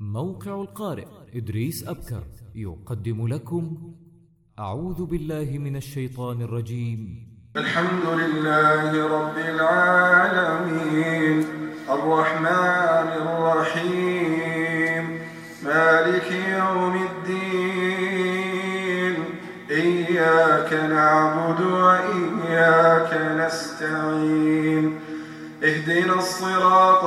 موقع القارئ إدريس أبكر يقدم لكم أعوذ بالله من الشيطان الرجيم. الحمد لله رب العالمين الرحمن الرحيم مالك يوم الدين إياك نعبد وإياك نستعين اهدنا الصراط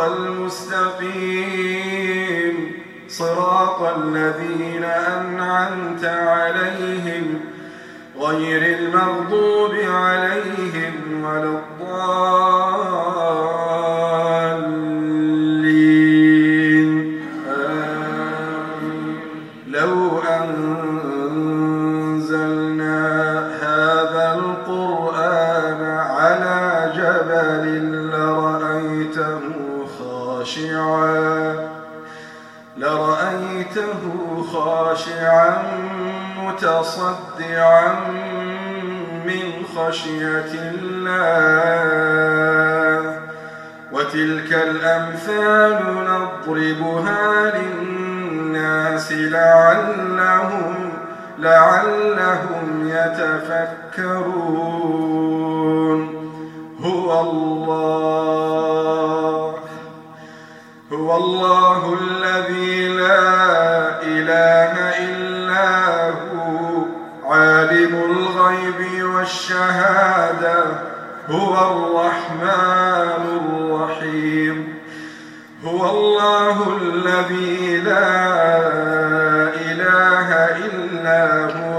المستقيم صراط الذين أنعمت عليهم غير المغضوب عليهم ولا الضالين لو أنزلنا هذا القرآن على جبل لرأيته خاشعا متصدعا من خشية الله وتلك الأمثال نضربها للناس لعلهم يتفكرون هو الله الذي لا إله إلا هو عالم الغيب والشهادة هو الرحمن الرحيم هو الله الذي لا إله إلا هو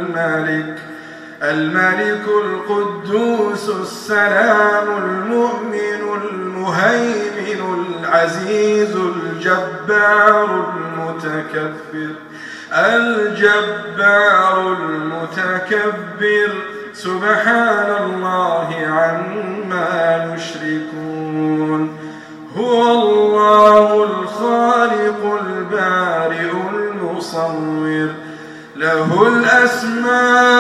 الملك القدوس السلام المؤمن المهيمن العزيز الجبار المتكبر سبحان الله عما يشركون هو الله الخالق البارئ المصور له الأسماء